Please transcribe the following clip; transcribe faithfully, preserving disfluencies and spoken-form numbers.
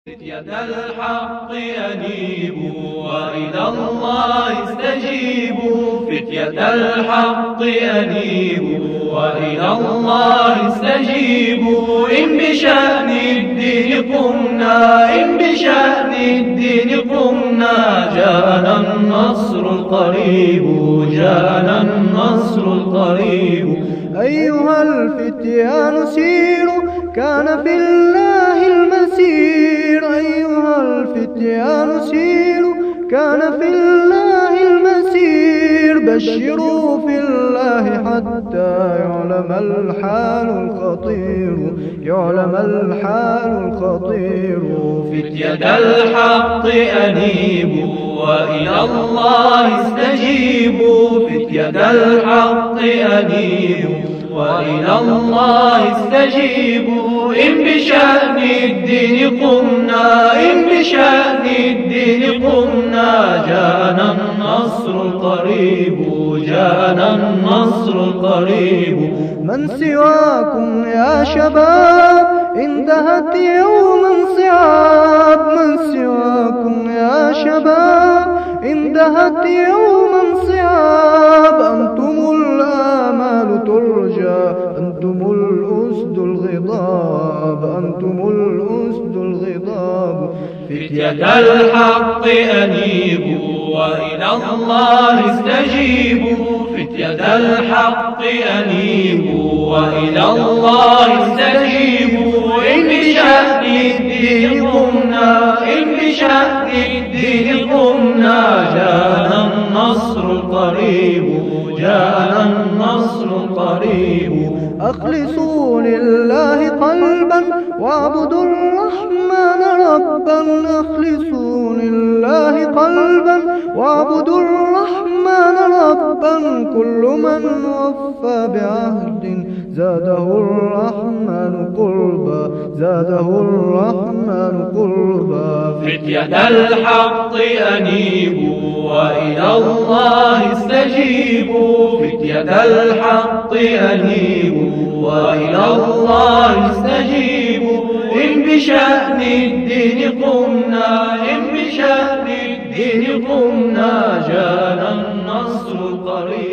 يد الحق أنيبوا وإلى الله استجيبوا. فتية الحق أنيبوا وإلى الله استجيبوا. إن بشأن الدين قمنا، إن بشأن الدين قمنا، جاءنا النصر القريب، جاءنا النصر القريب. أيها الفتيان سيروا، كان في الله المسير. أيها الفتيان سيروا، كان في الله المسير. بشروا في الله حتى يعلم الحال الخطير، يعلم الحال الخطير. فتية الحق أنيبوا وإلى الله استجيبوا. فتية الحق أنيبوا وإلى الله استجيبوا. إن بشأن الدين قمنا، إن بشأن الدين قمنا، جاءنا النصر القريب، جاءنا النصر القريب. من سواكم يا شباب انتهت يوما صعاب. من سواكم يا شباب انتهت يوما صعاب. أنتم الآمال ترجى، أنتم الأسد الغضاب، أنتم الأسد الغضاب. فتية الحق أنيبوا وإلى الله استجيبوا. فتية الحق أنيبوا وإلى الله استجيبوا. إن بشأن الدين قمنا، إن بشأن الدين قمنا، جاءنا النصر القريب، جاءنا النصر القريب. أخلصوا لله قلبا واعبدوا الرحمن ربا. أخلصوا لله قلبا واعبدوا الرحمن ربا. كل من وفى بعهد زاده الرحمن قربا، زاده الرحمن قربا. فتية الحق أنيبوا وإلى الله استجيبوا. فتية الحق أنيبوا وإلى الله استجيبوا. إن بشأن الدين قمنا، إن بشأن الدين قمنا، جاءنا النصر القريب.